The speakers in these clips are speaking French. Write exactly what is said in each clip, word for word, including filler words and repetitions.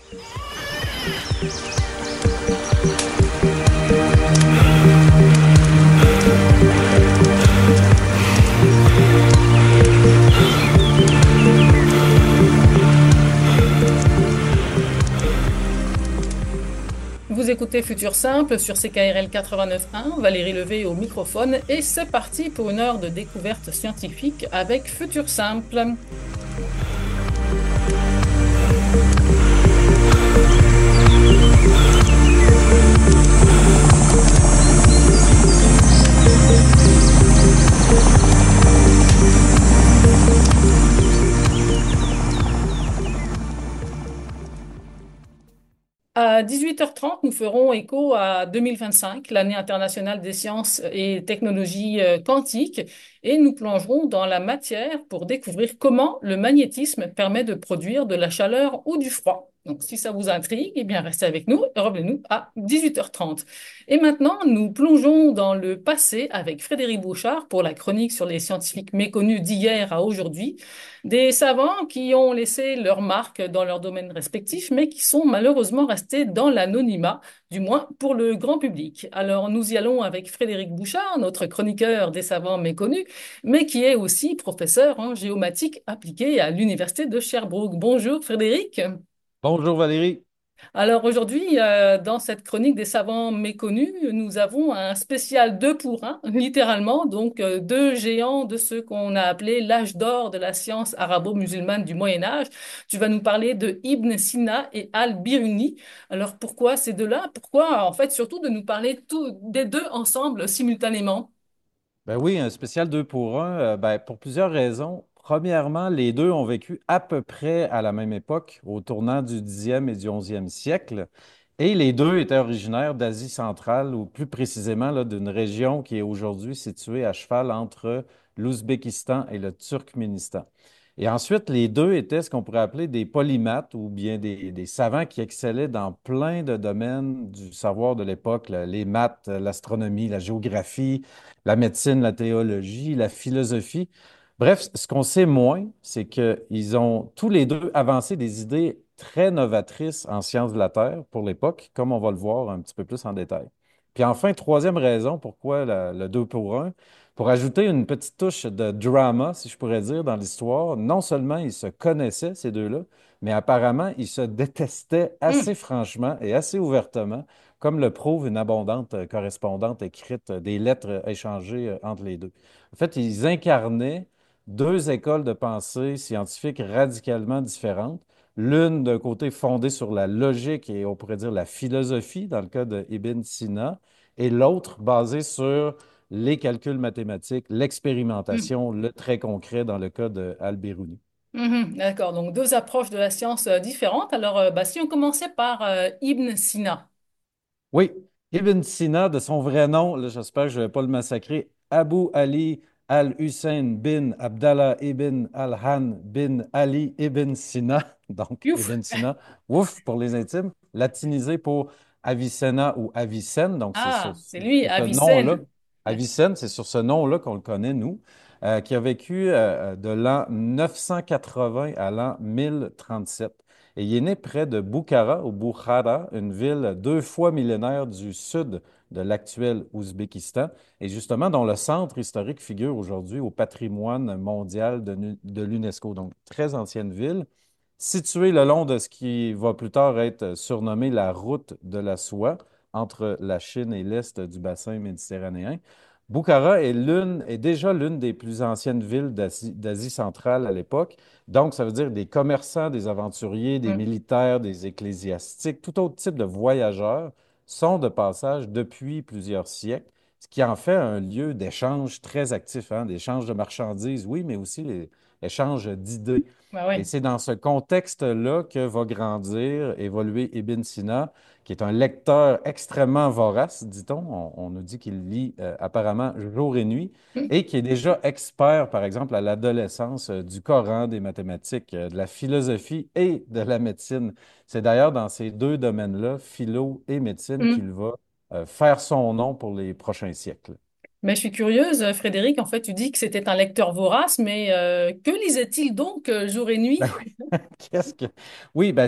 Vous écoutez Futur Simple sur C K R L quatre-vingt-neuf point un, Valérie Levé au microphone, et c'est parti pour une heure de découverte scientifique avec Futur Simple. À dix-huit heures trente, nous ferons écho à deux mille vingt-cinq, l'année internationale des sciences et technologies euh, quantiques, et nous plongerons dans la matière pour découvrir comment le magnétisme permet de produire de la chaleur ou du froid. Donc, si ça vous intrigue, eh bien, restez avec nous et revenez-nous à dix-huit heures trente. Et maintenant, nous plongeons dans le passé avec Frédéric Bouchard pour la chronique sur les scientifiques méconnus d'hier à aujourd'hui. Des savants qui ont laissé leur marque dans leur domaine respectif, mais qui sont malheureusement restés dans l'anonymat, du moins pour le grand public. Alors nous y allons avec Frédéric Bouchard, notre chroniqueur des savants méconnus, mais qui est aussi professeur en géomatique appliquée à l'Université de Sherbrooke. Bonjour Frédéric. Bonjour Valérie. Alors aujourd'hui, euh, dans cette chronique des savants méconnus, nous avons un spécial deux pour un, littéralement, donc euh, deux géants de ce qu'on a appelé l'âge d'or de la science arabo-musulmane du Moyen Âge. Tu vas nous parler de Ibn Sina et Al-Biruni. Alors pourquoi ces deux-là? Pourquoi en fait surtout de nous parler tous des deux ensemble simultanément? Ben oui, un spécial deux pour un, euh, ben, pour plusieurs raisons. Premièrement, les deux ont vécu à peu près à la même époque, au tournant du dixième et du onzième siècle. Et les deux étaient originaires d'Asie centrale, ou plus précisément là, d'une région qui est aujourd'hui située à cheval entre l'Ouzbékistan et le Turkménistan. Et ensuite, les deux étaient ce qu'on pourrait appeler des polymathes ou bien des, des savants qui excellaient dans plein de domaines du savoir de l'époque, là, les maths, l'astronomie, la géographie, la médecine, la théologie, la philosophie. Bref, ce qu'on sait moins, c'est qu'ils ont tous les deux avancé des idées très novatrices en sciences de la Terre pour l'époque, comme on va le voir un petit peu plus en détail. Puis enfin, troisième raison pourquoi la- le deux pour un, pour ajouter une petite touche de drama, si je pourrais dire, dans l'histoire, non seulement ils se connaissaient, ces deux-là, mais apparemment, ils se détestaient assez Hmm. franchement et assez ouvertement, comme le prouve une abondante euh, correspondance écrite, euh, des lettres euh, échangées euh, entre les deux. En fait, ils incarnaient deux écoles de pensée scientifiques radicalement différentes. L'une d'un côté fondée sur la logique et on pourrait dire la philosophie, dans le cas de Ibn Sina, et l'autre basée sur les calculs mathématiques, Hmm. l'expérimentation, le très concret dans le cas de Al-Biruni. Mhm. D'accord, donc deux approches de la science euh, différentes. Alors euh, bah, si on commençait par euh, Ibn Sina. Oui, Ibn Sina, de son vrai nom, là, j'espère que je ne vais pas le massacrer, Abu Ali al-Hussein bin Abdallah ibn al-Han bin Ali ibn Sina, donc Youf. Ibn Sina, ouf pour les intimes, latinisé pour Avicenna ou Avicenne, donc c'est ce, Ah, c'est lui, sur ce nom-là, Avicenne. Avicenne, c'est sur ce nom-là qu'on le connaît, nous, euh, qui a vécu euh, de l'an neuf cent quatre-vingts à l'an mille trente-sept. Et il est né près de Bukhara, ou Bukhara, une ville deux fois millénaire du sud de l'actuel Ouzbékistan, et justement dont le centre historique figure aujourd'hui au patrimoine mondial de, nu- de l'UNESCO. Donc, très ancienne ville, située le long de ce qui va plus tard être surnommé la route de la soie entre la Chine et l'est du bassin méditerranéen. Bukhara est l'une, est déjà l'une des plus anciennes villes d'Asie d'Asie centrale à l'époque. Donc, ça veut dire des commerçants, des aventuriers, des Hmm. militaires, des ecclésiastiques, tout autre type de voyageurs sont de passage depuis plusieurs siècles, ce qui en fait un lieu d'échange très actif, hein, d'échange de marchandises, oui, mais aussi l'échange d'idées. Bah Et ouais. c'est dans ce contexte-là que va grandir, évoluer Ibn Sina, qui est un lecteur extrêmement vorace, dit-on. On, on nous dit qu'il lit euh, apparemment jour et nuit Hmm. et qui est déjà expert, par exemple, à l'adolescence euh, du Coran, des mathématiques, euh, de la philosophie et de la médecine. C'est d'ailleurs dans ces deux domaines-là, philo et médecine, Hmm. qu'il va euh, faire son nom pour les prochains siècles. Mais je suis curieuse, euh, Frédéric, en fait, tu dis que c'était un lecteur vorace, mais euh, que lisait-il donc euh, jour et Ben nuit? oui. Qu'est-ce que... Oui, ben c'est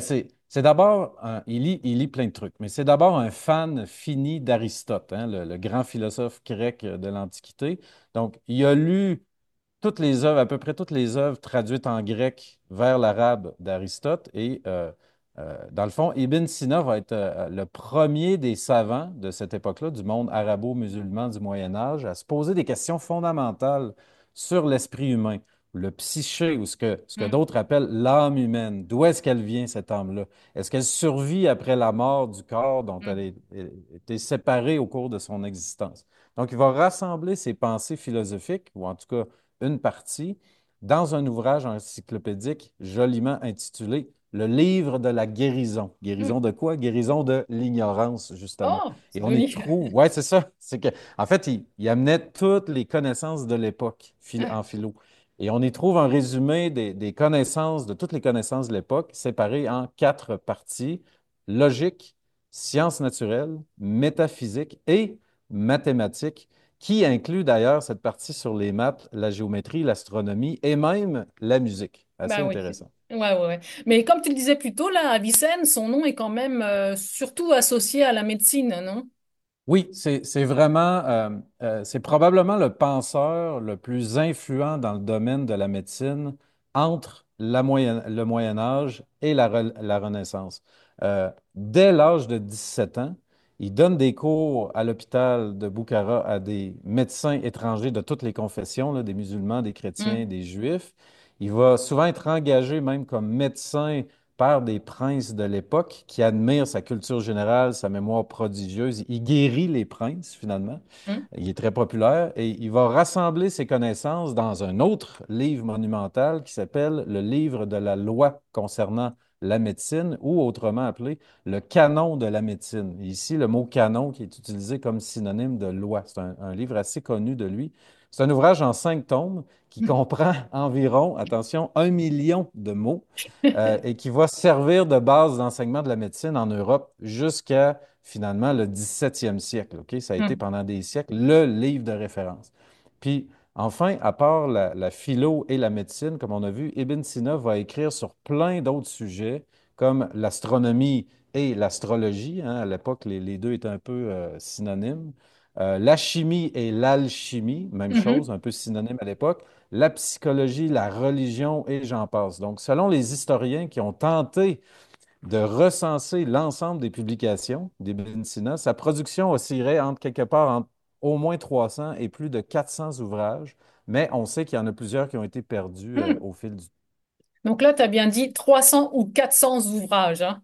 C'est d'abord, un- il lit, il lit plein de trucs, mais c'est d'abord un fan fini d'Aristote, hein, le, le grand philosophe grec de l'Antiquité. Donc, il a lu toutes les œuvres, à peu près toutes les œuvres traduites en grec vers l'arabe d'Aristote. Et euh, euh, dans le fond, Ibn Sina va être euh, le premier des savants de cette époque-là, du monde arabo-musulman du Moyen Âge, à se poser des questions fondamentales sur l'esprit humain, le psyché, ou ce que, ce que Mm, d'autres appellent l'âme humaine. D'où est-ce qu'elle vient, cette âme-là? Est-ce qu'elle survit après la mort du corps dont elle mm. a été séparée au cours de son existence? Donc, il va rassembler ses pensées philosophiques, ou en tout cas une partie, dans un ouvrage encyclopédique joliment intitulé Le livre de la guérison. Guérison Mm. de quoi? Guérison de l'ignorance, justement. Oh, Et c'est on y joli. trouve, ouais, c'est ça. C'est que, en fait, il, il amenait toutes les connaissances de l'époque phil- en philo. Et on y trouve un résumé des, des connaissances, de toutes les connaissances de l'époque, séparées en quatre parties: logique, sciences naturelles, métaphysique et mathématiques, qui inclut d'ailleurs cette partie sur les maths, la géométrie, l'astronomie et même la musique. Assez Bah oui. intéressant. Ouais, ouais, ouais. Mais comme tu le disais plus tôt, là, Avicenne, son nom est quand même euh, surtout associé à la médecine, non? Oui, c'est, c'est vraiment, euh, euh, c'est probablement le penseur le plus influent dans le domaine de la médecine entre la moyenne- le Moyen Âge et la, Re- la Renaissance. Euh, dès l'âge de dix-sept ans, il donne des cours à l'hôpital de Boukhara à des médecins étrangers de toutes les confessions, là, des musulmans, des chrétiens, Mm, des juifs. Il va souvent être engagé même comme médecin par des princes de l'époque qui admirent sa culture générale, sa mémoire prodigieuse. Il guérit les princes, finalement. mm, Il est très populaire et il va rassembler ses connaissances dans un autre livre monumental qui s'appelle le livre de la loi concernant la médecine, ou autrement appelé le canon de la médecine. Ici, le mot canon qui est utilisé comme synonyme de loi. C'est un, un livre assez connu de lui. C'est un ouvrage en cinq tomes qui mm. comprend environ, attention, un million de mots, euh, et qui va servir de base d'enseignement de la médecine en Europe jusqu'à finalement le dix-septième siècle. OK? Ça a été Mm, pendant des siècles le livre de référence. Puis enfin, à part la, la philo et la médecine, comme on a vu, Ibn Sina va écrire sur plein d'autres sujets comme l'astronomie et l'astrologie, hein. À l'époque, les, les deux étaient un peu euh, synonymes. Euh, la chimie et l'alchimie, même chose, mhm, un peu synonyme à l'époque. La psychologie, la religion et j'en passe. Donc, selon les historiens qui ont tenté de recenser l'ensemble des publications d'Ibn Sina, sa production oscillerait entre quelque part entre au moins trois cents et plus de quatre cents ouvrages, mais on sait qu'il y en a plusieurs qui ont été perdus euh, mm. au fil du temps. Donc là, tu as bien dit trois cents ou quatre cents ouvrages, hein.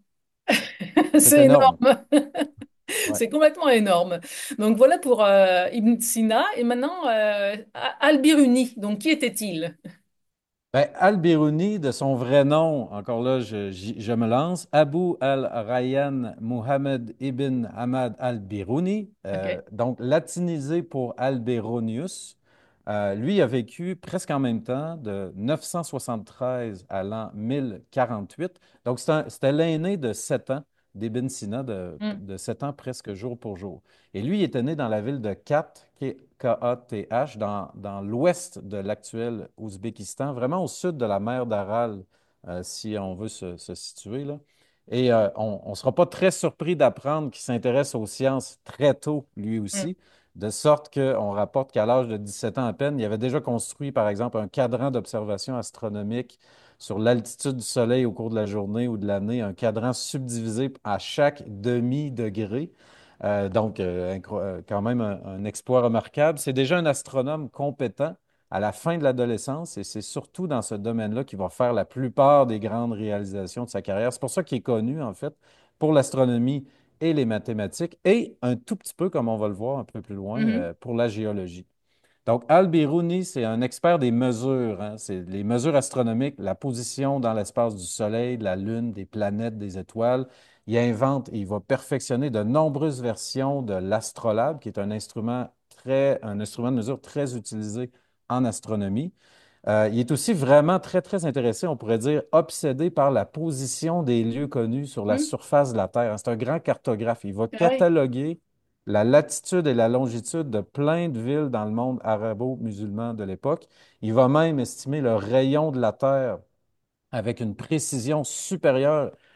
C'est C'est énorme. énorme. Ouais. C'est complètement énorme. Donc voilà pour euh, Ibn Sina. Et maintenant, euh, Al-Biruni. Donc qui était-il? Ben, Al-Biruni, de son vrai nom, encore là, je, j'y- je me lance, Abu al-Rayyan Muhammad ibn Ahmad al-Biruni, euh, OK. donc latinisé pour Albironius. Euh, lui a vécu presque en même temps, de neuf cent soixante-treize à l'an mille quarante-huit. Donc c'est un- c'était l'aîné de sept ans d'Ibn Sina, de, Mm, de sept ans presque jour pour jour. Et lui, il était né dans la ville de Khat, K A T H, dans, dans l'ouest de l'actuel Ouzbékistan, vraiment au sud de la mer d'Aral, euh, si on veut se, se situer là. Et euh, on ne sera pas très surpris d'apprendre qu'il s'intéresse aux sciences très tôt, lui mm, aussi, de sorte qu'on rapporte qu'à l'âge de dix-sept ans à peine, il avait déjà construit, par exemple, un cadran d'observation astronomique sur l'altitude du Soleil au cours de la journée ou de l'année, un cadran subdivisé à chaque demi-degré. Euh, donc, euh, incro- euh, quand même un, un exploit remarquable. C'est déjà un astronome compétent à la fin de l'adolescence et c'est surtout dans ce domaine-là qu'il va faire la plupart des grandes réalisations de sa carrière. C'est pour ça qu'il est connu, en fait, pour l'astronomie et les mathématiques et un tout petit peu, comme on va le voir un peu plus loin, mhm, euh, pour la géologie. Donc, Al-Biruni, c'est un expert des mesures, hein. C'est les mesures astronomiques, la position dans l'espace du Soleil, de la Lune, des planètes, des étoiles. Il invente et il va perfectionner de nombreuses versions de l'astrolabe, qui est un instrument très, un instrument de mesure très utilisé en astronomie. Euh, il est aussi vraiment très, très intéressé, on pourrait dire, obsédé par la position des lieux connus sur la mm. surface de la Terre. C'est un grand cartographe. Il va Ah oui. cataloguer la latitude et la longitude de plein de villes dans le monde arabo-musulman de l'époque. Il va même estimer le rayon de la Terre avec une précision supérieure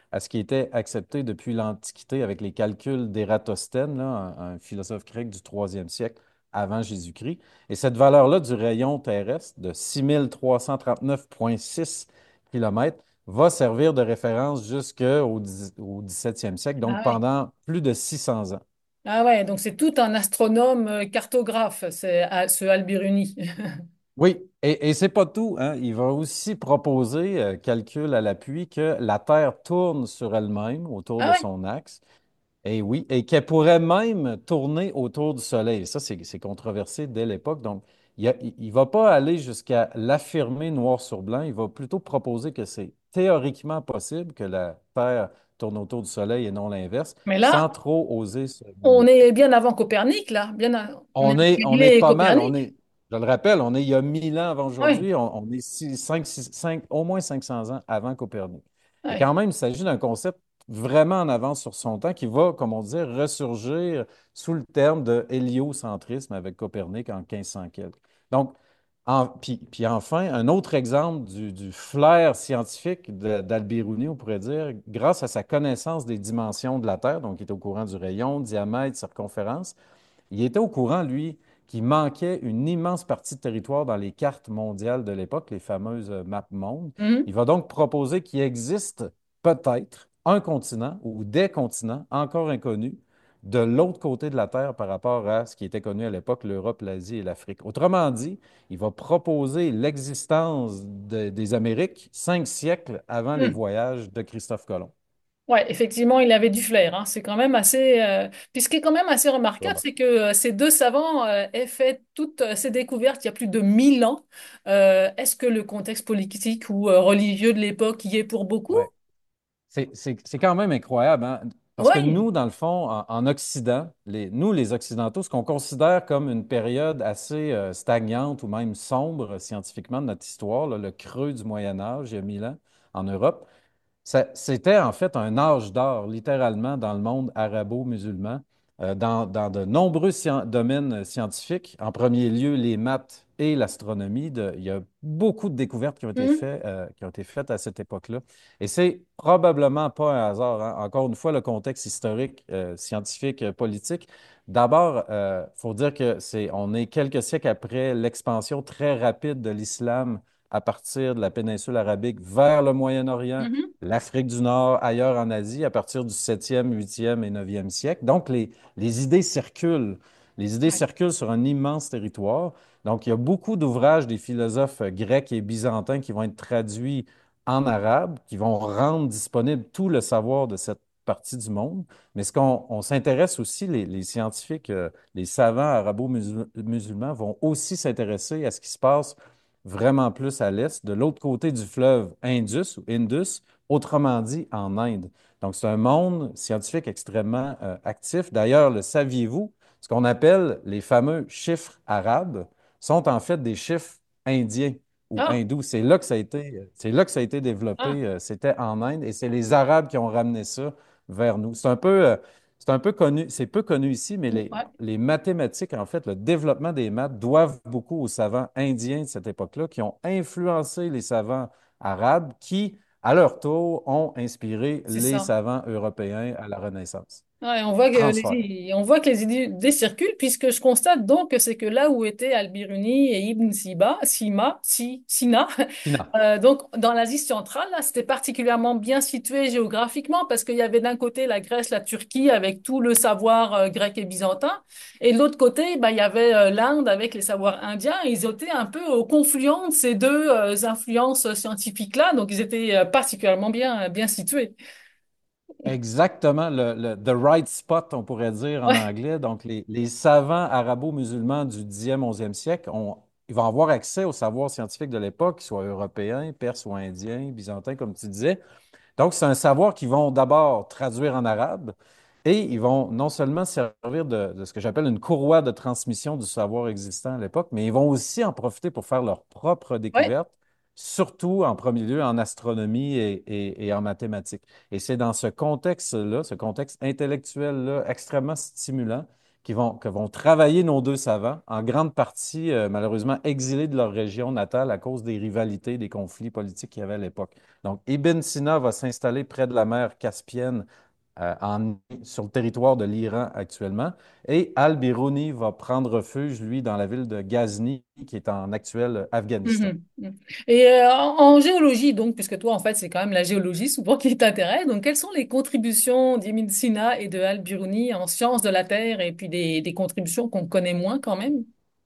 à ce qui était accepté depuis l'Antiquité avec les calculs d'Ératosthène, là, un, un philosophe grec du troisième siècle avant Jésus-Christ. Et cette valeur-là du rayon terrestre de six mille trois cent trente-neuf virgule six kilomètres va servir de référence jusqu'au dix- au dix-septième siècle, donc Ah ouais. pendant plus de six cents ans. Ah ouais, donc c'est tout un astronome euh, cartographe, c'est ah, ce Al-Biruni. Oui, et, et c'est pas tout, hein. Il va aussi proposer, euh, calcul à l'appui, que la Terre tourne sur elle-même autour Ah de ouais. son axe. Et oui, et qu'elle pourrait même tourner autour du Soleil. Ça, c'est c'est controversé dès l'époque. Donc, il ne va pas aller jusqu'à l'affirmer noir sur blanc. Il va plutôt proposer que c'est théoriquement possible que la Terre tourne autour du Soleil et non l'inverse, Mais sans là, trop oser se on mouiller. est bien avant Copernic, là. Bien, à- on est On avec est, on est Galilée et pas mal. On Copernic. est, je le rappelle, on est il y a mille ans avant Oui, aujourd'hui. On, on est six- cinq, six- cinq- au moins cinq cents ans avant Copernic. Et oui. quand même, il s'agit d'un concept vraiment en avance sur son temps qui va, comme on dit, ressurgir sous le terme de héliocentrisme avec Copernic en quinze cents quelques. Donc, en- puis, puis enfin, un autre exemple du, du flair scientifique de- d'Albiruni, on pourrait dire, grâce à sa connaissance des dimensions de la Terre, donc il est au courant du rayon, diamètre, circonférence. Il était au courant, lui, qu'il manquait une immense partie de territoire dans les cartes mondiales de l'époque, les fameuses euh, maps monde. Mhm, Il va donc proposer qu'il existe peut-être un continent ou des continents encore inconnus de l'autre côté de la Terre par rapport à ce qui était connu à l'époque, l'Europe, l'Asie et l'Afrique. Autrement dit, il va proposer l'existence de- des Amériques cinq siècles avant les mhm. voyages de Christophe Colomb. Ouais, effectivement, il avait du flair, hein. C'est quand même assez. Euh, Puis ce qui est quand même assez remarquable, Vraiment. c'est que euh, ces deux savants euh, aient fait toutes euh, ces découvertes il y a plus de mille ans. Euh, est-ce que le contexte politique ou euh, religieux de l'époque y est pour beaucoup? Ouais. C'est c'est- c'est quand même incroyable, hein? Parce que Oui. nous, dans le fond, en, en Occident, les, nous, les Occidentaux, ce qu'on considère comme une période assez euh, stagnante ou même sombre scientifiquement de notre histoire, là, le creux du Moyen Âge, il y a mille ans, en Europe, ça- c'était en fait un âge d'or, littéralement, dans le monde arabo-musulman, euh, dans, dans de nombreux scien- domaines scientifiques. En premier lieu, les maths et l'astronomie. De- il y a beaucoup de découvertes qui ont été Mhm, fait- euh, qui ont été faites à cette époque-là. Et c'est probablement pas un hasard, hein. Encore une fois, le contexte historique, euh, scientifique, euh, politique. D'abord, il faut dire que c'est, on est quelques siècles après l'expansion très rapide de l'islam à partir de la péninsule arabique vers le Moyen-Orient, mhm. l'Afrique du Nord, ailleurs en Asie, à partir du septième, huitième et neuvième siècle. Donc, les, les idées circulent. Les idées Ouais. circulent sur un immense territoire. Donc, il y a beaucoup d'ouvrages des philosophes euh, grecs et byzantins qui vont être traduits en arabe, qui vont rendre disponible tout le savoir de cette partie du monde. Mais ce qu'on on s'intéresse aussi, les, les scientifiques, euh, les savants arabo-musulmans vont aussi s'intéresser à ce qui se passe vraiment plus à l'est, de l'autre côté du fleuve Indus ou Indus, autrement dit en Inde. Donc, c'est un monde scientifique extrêmement euh, actif. D'ailleurs, le saviez-vous, ce qu'on appelle les fameux chiffres arabes sont en fait des chiffres indiens ou Ah, hindous. C'est là que ça a été, c'est là que ça a été ah, développé. euh, C'était en Inde et c'est les Arabes qui ont ramené ça vers nous. C'est un peu, euh, c'est un peu connu, c'est peu connu ici, mais les, ouais, les mathématiques, en fait, le développement des maths doivent beaucoup aux savants indiens de cette époque-là qui ont influencé les savants arabes qui, à leur tour, ont inspiré c'est les ça. savants européens à la Renaissance. Ouais, on voit que Transfert. les, on voit que les idées circulent, puisque je constate donc que c'est que là où étaient Al-Biruni et Ibn Siba, Sima, Si, Sina, Tina. euh, donc dans l'Asie centrale, là, c'était particulièrement bien situé géographiquement, parce qu'il y avait d'un côté la Grèce, la Turquie, avec tout le savoir euh, grec et byzantin, et de l'autre côté, bah, il y avait euh, l'Inde avec les savoirs indiens, et ils étaient un peu au confluent de ces deux euh, influences scientifiques-là, donc ils étaient euh, particulièrement bien, bien situés. Exactement, le, le- the right spot, on pourrait dire en Ouais, anglais. Donc, les, les savants arabo-musulmans du dixième, onzième siècle, ont, ils vont avoir accès aux savoirs scientifiques de l'époque, qu'ils soient européens, perses ou indiens, byzantins, comme tu disais. Donc, c'est un savoir qu'ils vont d'abord traduire en arabe et ils vont non seulement servir de, de ce que j'appelle une courroie de transmission du savoir existant à l'époque, mais ils vont aussi en profiter pour faire leurs propres ouais. découvertes, surtout en premier lieu en astronomie et, et- et en mathématiques. Et c'est dans ce contexte-là, ce contexte intellectuel-là extrêmement stimulant, qui vont, que vont travailler nos deux savants, en grande partie, euh, malheureusement, exilés de leur région natale à cause des rivalités, des conflits politiques qu'il y avait à l'époque. Donc, Ibn Sina va s'installer près de la mer Caspienne, euh, en- sur le territoire de l'Iran actuellement, et Al-Biruni va prendre refuge, lui, dans la ville de Ghazni, qui est en actuel Afghanistan. Mhm, mhm. Et euh, en, en géologie, donc, puisque toi, en fait, c'est quand même la géologie souvent qui t'intéresse, donc quelles sont les contributions d'Ibn Sina et de Al-Biruni en sciences de la Terre et puis des, des contributions qu'on connaît moins quand même?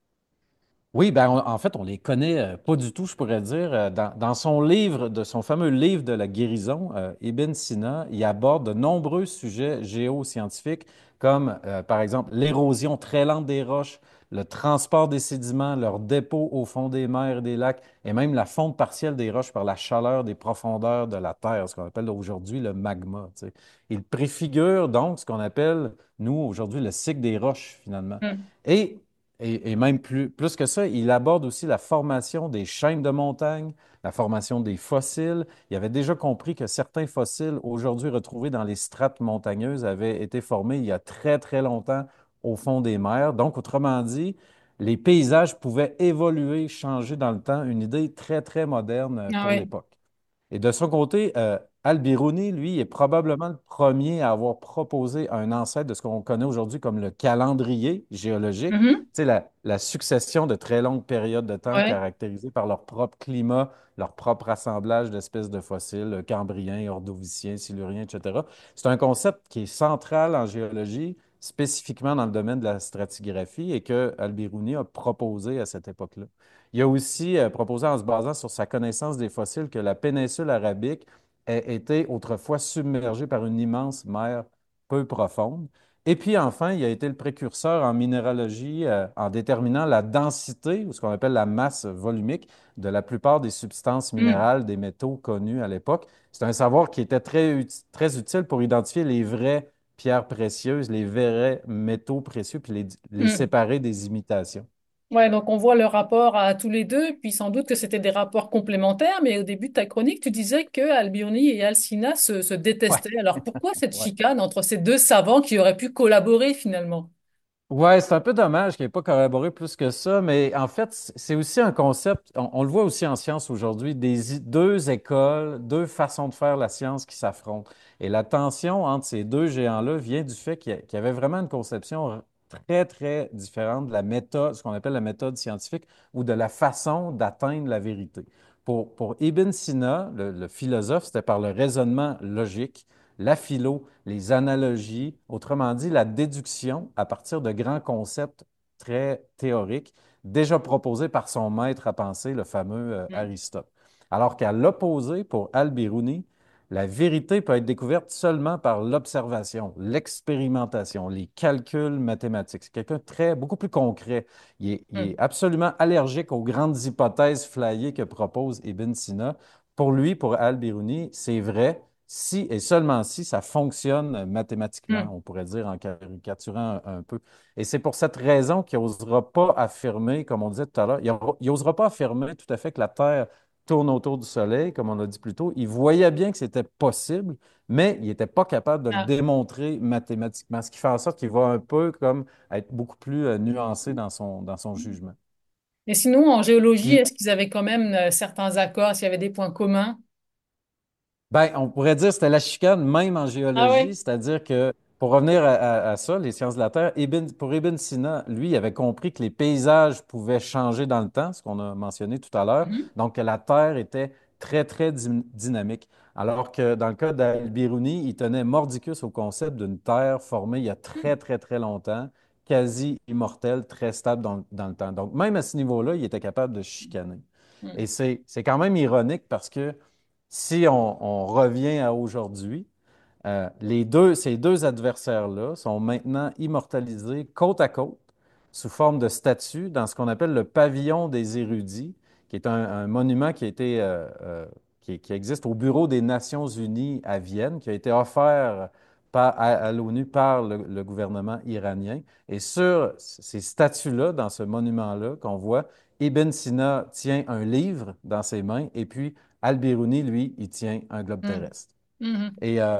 Oui, ben, on- en fait, on les connaît euh, pas du tout, je pourrais dire. Euh, Dans, dans son livre, de son fameux livre de la guérison, euh, Ibn Sina, il aborde de nombreux sujets géoscientifiques, comme euh, par exemple l'érosion très lente des roches, le transport des sédiments, leur dépôt au fond des mers et des lacs, et même la fonte partielle des roches par la chaleur des profondeurs de la Terre, ce qu'on appelle aujourd'hui le magma. Tu sais. Il préfigure donc ce qu'on appelle, nous, aujourd'hui, le cycle des roches, finalement. Mhm, Et et, et même plus, plus que ça, il aborde aussi la formation des chaînes de montagne, la formation des fossiles. Il avait déjà compris que certains fossiles aujourd'hui retrouvés dans les strates montagneuses avaient été formés il y a très, très longtemps au fond des mers. Donc, autrement dit, les paysages pouvaient évoluer, changer dans le temps, une idée très, très moderne euh, ah pour ouais. l'époque. Et de son côté, euh, Al-Biruni, lui, est probablement le premier à avoir proposé un ancêtre de ce qu'on connaît aujourd'hui comme le calendrier géologique. Mhm, Tu sais, la, la succession de très longues périodes de temps ouais. caractérisées par leur propre climat, leur propre assemblage d'espèces de fossiles, cambriens, ordoviciens, siluriens, et cetera. C'est un concept qui est central en géologie, spécifiquement dans le domaine de la stratigraphie, et que Al-Biruni a proposé à cette époque-là. Il a aussi euh, proposé, en se basant sur sa connaissance des fossiles, que la péninsule arabique ait été autrefois submergée par une immense mer peu profonde. Et puis enfin, il a été le précurseur en minéralogie euh, en déterminant la densité, ou ce qu'on appelle la masse volumique, de la plupart des substances Mhm, minérales, des métaux connus à l'époque. C'est un savoir qui était très, ut- très utile pour identifier les vraies pierres précieuses, les vrais métaux précieux, puis les les mhm. séparer des imitations. Ouais, donc on voit le rapport à tous les deux, puis sans doute que c'était des rapports complémentaires, mais au début de ta chronique, tu disais que Albioni et Alcina se, se Ouais. détestaient. Alors pourquoi cette Ouais. chicane entre ces deux savants qui auraient pu collaborer finalement? Ouais, c'est un peu dommage qu'il n'ait pas collaboré plus que ça, mais en fait, c- c'est aussi un concept, on, on le voit aussi en science aujourd'hui, des i- deux écoles, deux façons de faire la science qui s'affrontent. Et la tension entre ces deux géants-là vient du fait qu'il y a- qu'il y avait vraiment une conception très, très différente de la méthode, ce qu'on appelle la méthode scientifique, ou de la façon d'atteindre la vérité. Pour, pour Ibn Sina, le, le philosophe, c'était par le raisonnement logique, la philo, les analogies, autrement dit, la déduction à partir de grands concepts très théoriques, déjà proposés par son maître à penser, le fameux euh, Mhm, Aristote. Alors qu'à l'opposé, pour Al-Biruni, la vérité peut être découverte seulement par l'observation, l'expérimentation, les calculs mathématiques. C'est quelqu'un de très, beaucoup plus concret. Il est, il est mhm, absolument allergique aux grandes hypothèses flyées que propose Ibn Sina. Pour lui, pour Al-Biruni, c'est vrai si et seulement si ça fonctionne mathématiquement, mhm. on pourrait dire en caricaturant un, un peu. Et c'est pour cette raison qu'il n'osera pas affirmer, comme on disait tout à l'heure, il n'osera pas affirmer tout à fait que la Terre tourne autour du Soleil, comme on l'a dit plus tôt. Il voyait bien que c'était possible, mais il n'était pas capable de le Ah. démontrer mathématiquement, ce qui fait en sorte qu'il va un peu comme être beaucoup plus euh, nuancé dans son, dans son jugement. Et sinon, en géologie, Puis, est-ce qu'ils avaient quand même euh, certains accords, s'il y avait des points communs? ben, on pourrait dire que c'était la chicane même en Ah géologie, ouais? c'est-à-dire que pour revenir à, à- à ça, les sciences de la Terre, Ibn- pour Ibn Sina, lui, il avait compris que les paysages pouvaient changer dans le temps, ce qu'on a mentionné tout à l'heure, Mhm, donc que la Terre était très, très dy- dynamique. Alors que dans le cas d'Al-Biruni, il tenait mordicus au concept d'une Terre formée il y a très, très, très longtemps, quasi immortelle, très stable dans, dans le temps. Donc, même à ce niveau-là, il était capable de chicaner. Et mhm, c'est c'est quand même ironique parce que si on, on revient à aujourd'hui, euh, les deux, ces deux adversaires-là sont maintenant immortalisés côte à côte sous forme de statues dans ce qu'on appelle le pavillon des érudits, qui est un, un monument qui a été, euh, euh, qui, qui existe au Bureau des Nations Unies à Vienne, qui a été offert par- à, à l'ONU par le, le gouvernement iranien. Et sur ces statues-là, dans ce monument-là qu'on voit, Ibn Sina tient un livre dans ses mains et puis Al-Biruni, lui, il tient un globe mhm, terrestre. mhm. Et euh,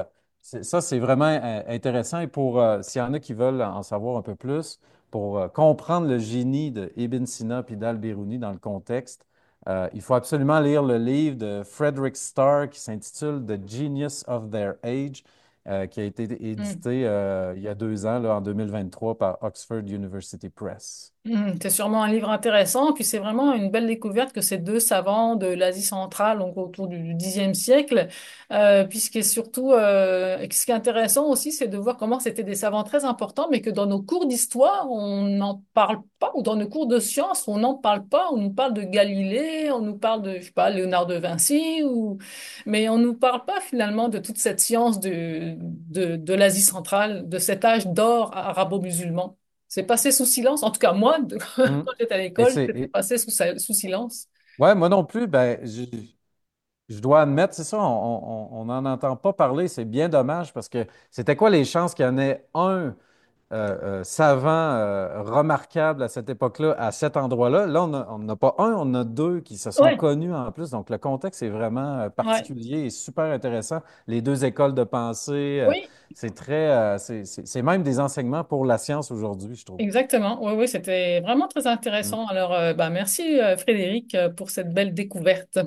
C'est- Ça, c'est vraiment euh, intéressant. Et pour, euh, s'il y en a qui veulent en savoir un peu plus, pour euh, comprendre le génie de Ibn Sina et d'Al-Biruni dans le contexte, euh, il faut absolument lire le livre de Frederick Starr qui s'intitule The Genius of Their Age, euh, qui a été Hmm. édité euh, il y a deux ans, là, en deux mille vingt-trois, par Oxford University Press. Hmm, c'est sûrement un livre intéressant, puis c'est vraiment une belle découverte que ces deux savants de l'Asie centrale, donc autour du dixième siècle, euh, puisque surtout, euh, et ce qui est intéressant aussi, c'est de voir comment c'était des savants très importants, mais que dans nos cours d'histoire, on n'en parle pas, ou dans nos cours de sciences, on n'en parle pas. On nous parle de Galilée, on nous parle de, je sais pas, Léonard de Vinci, ou, mais on nous parle pas finalement de toute cette science de, de, de l'Asie centrale, de cet âge d'or arabo-musulman. C'est passé sous silence. En tout cas, moi, de- Hmm. quand j'étais à Et l'école, c'est, c'était et- passé sous, sa- sous silence. ouais, moi non plus, ben, je, je dois admettre, c'est ça, on n'en entend pas parler, c'est bien dommage parce que c'était quoi les chances qu'il y en ait un euh, euh, savant euh, remarquable à cette époque-là, à cet endroit-là? Là, on n'a pas un, on a deux qui se sont Ouais, connus en plus. Donc, le contexte est vraiment euh, ouais, particulier et super intéressant. Les deux écoles de pensée, euh, oui, c'est très, euh, c'est c'est- c'est même des enseignements pour la science aujourd'hui, je trouve. exactement. Oui, oui, c'était vraiment très Mm. intéressant. Alors, euh, bah, merci euh, Frédéric euh, pour cette belle découverte.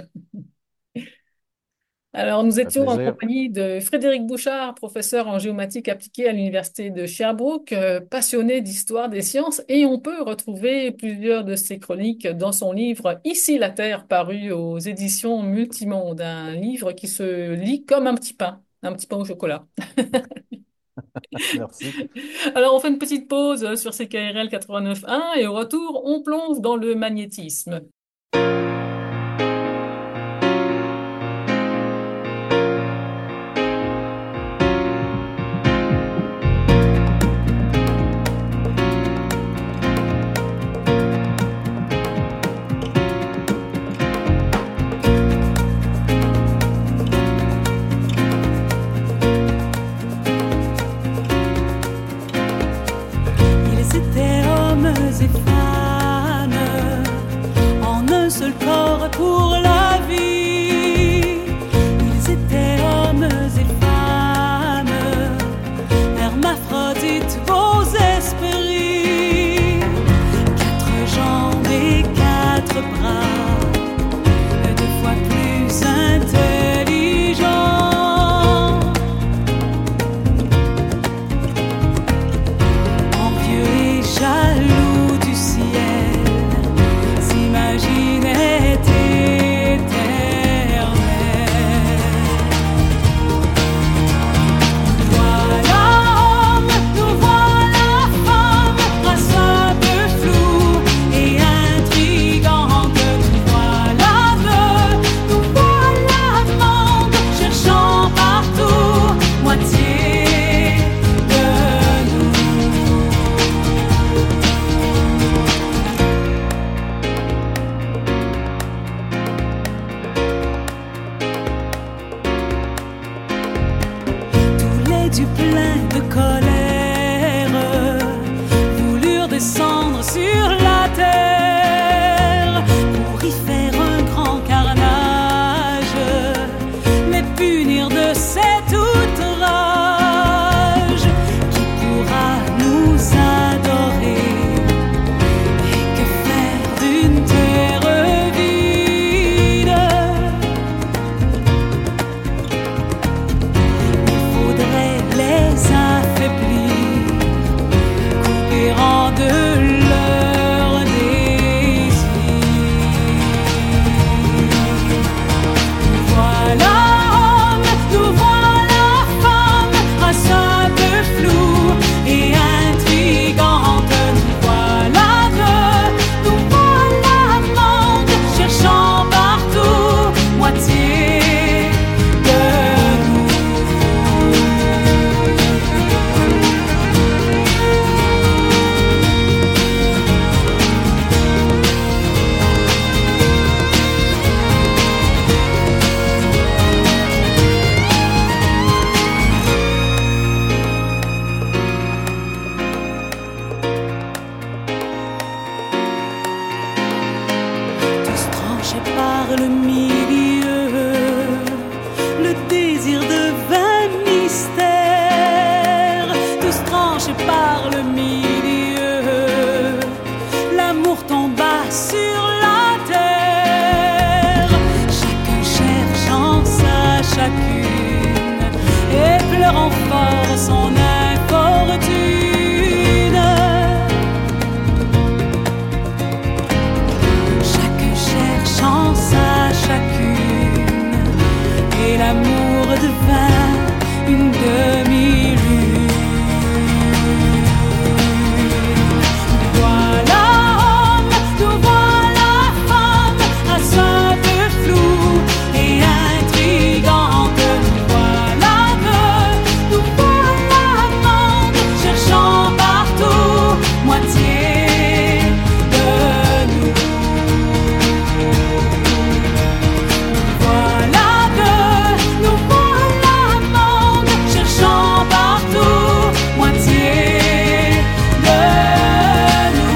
Alors, nous Ça fait étions en plaisir. compagnie de Frédéric Bouchard, professeur en géomatique appliquée à l'Université de Sherbrooke, euh, passionné d'histoire des sciences, et on peut retrouver plusieurs de ses chroniques dans son livre Ici la Terre, paru aux éditions Multimonde, un livre qui se lit comme un petit pain, un petit pain au chocolat. Merci. Alors, on fait une petite pause sur C K R L quatre-vingt-neuf point un et au retour, on plonge dans le magnétisme. Ils étaient hommes et femmes, en un seul corps pour la vie. Ils étaient hommes et femmes, hermaphrodites, beaux esprits. Quatre jambes et quatre bras, deux fois plus intelligents. Envieux et jaloux du ciel, s'imaginaient éternels. Voilà homme, nous voilà femme, race un peu floue et intrigante. Nous voilà deux, nous voilà monde, cherchant partout moitié de nous. Tous les dieux pleins de colère voulurent descendre sur la terre pour y faire un grand carnage, les punir de cet outrage. Qui pourra nous adorer? Et que faire d'une terre vide? Il faudrait les affaiblir, couper en deux leur tranché par le milieu. L'amour tomba sur la terre, chacun cherchant sa chacune et pleurant fort son infortune. Chacun cherchant sa chacune et l'amour devint une demi-lune. Voilà homme, nous voilà femme, à ça de flou et intrigante. Nous voilà vœux, nous voilà monde, cherchant partout moitié de nous. Nous voilà vœux, nous voilà monde, cherchant partout moitié de nous.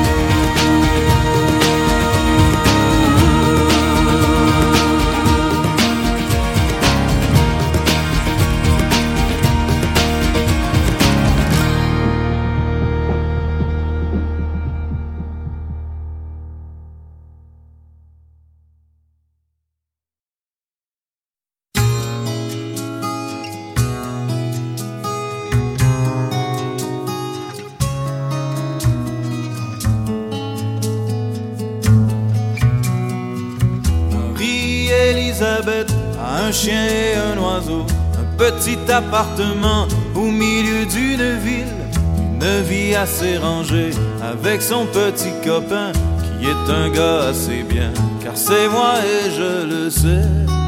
Marie-Élisabeth a un chien et un oiseau, un petit appartement au milieu d'une ville, une vie assez rangée avec son petit copain qui est un gars assez bien, car c'est moi et je le sais.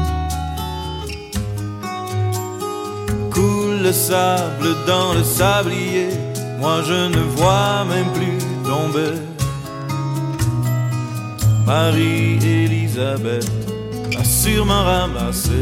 Coule le sable dans le sablier, moi je ne vois même plus tomber. Marie-Élisabeth a sûrement ramassé.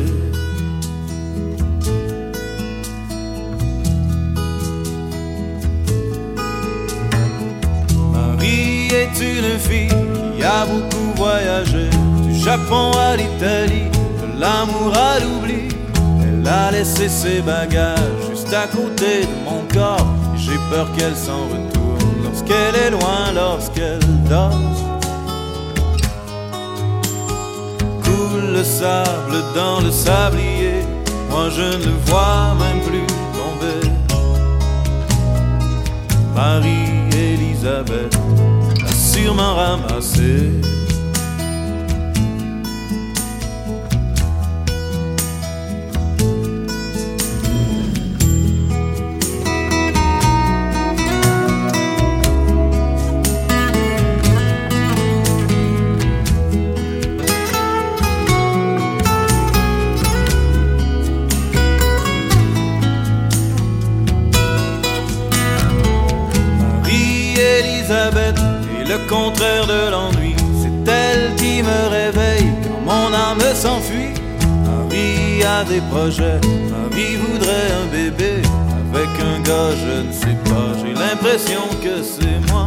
Marie est une fille qui a beaucoup voyagé, du Japon à l'Italie, de l'amour à l'oubli. Elle a laissé ses bagages juste à côté de mon corps, et j'ai peur qu'elle s'en retourne lorsqu'elle est loin, lorsqu'elle dort. Le sable dans le sablier, moi je ne le vois même plus tomber. Marie-Élisabeth a sûrement ramassé. Marie-Élisabeth est le contraire de l'ennui, c'est elle qui me réveille quand mon âme s'enfuit. Marie a des projets, Marie voudrait un bébé avec un gars, je ne sais pas, j'ai l'impression que c'est moi.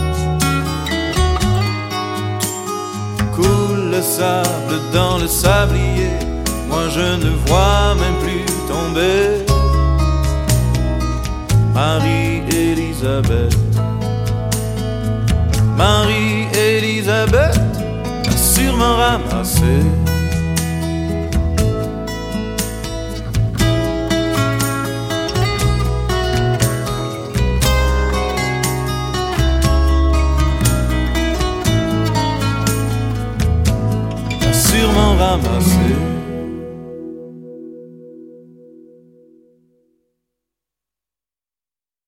Coule le sable dans le sablier, moi je ne vois même plus tomber. Marie-Élisabeth, Marie-Élisabeth a sûrement ramassé. A sûrement ramassé.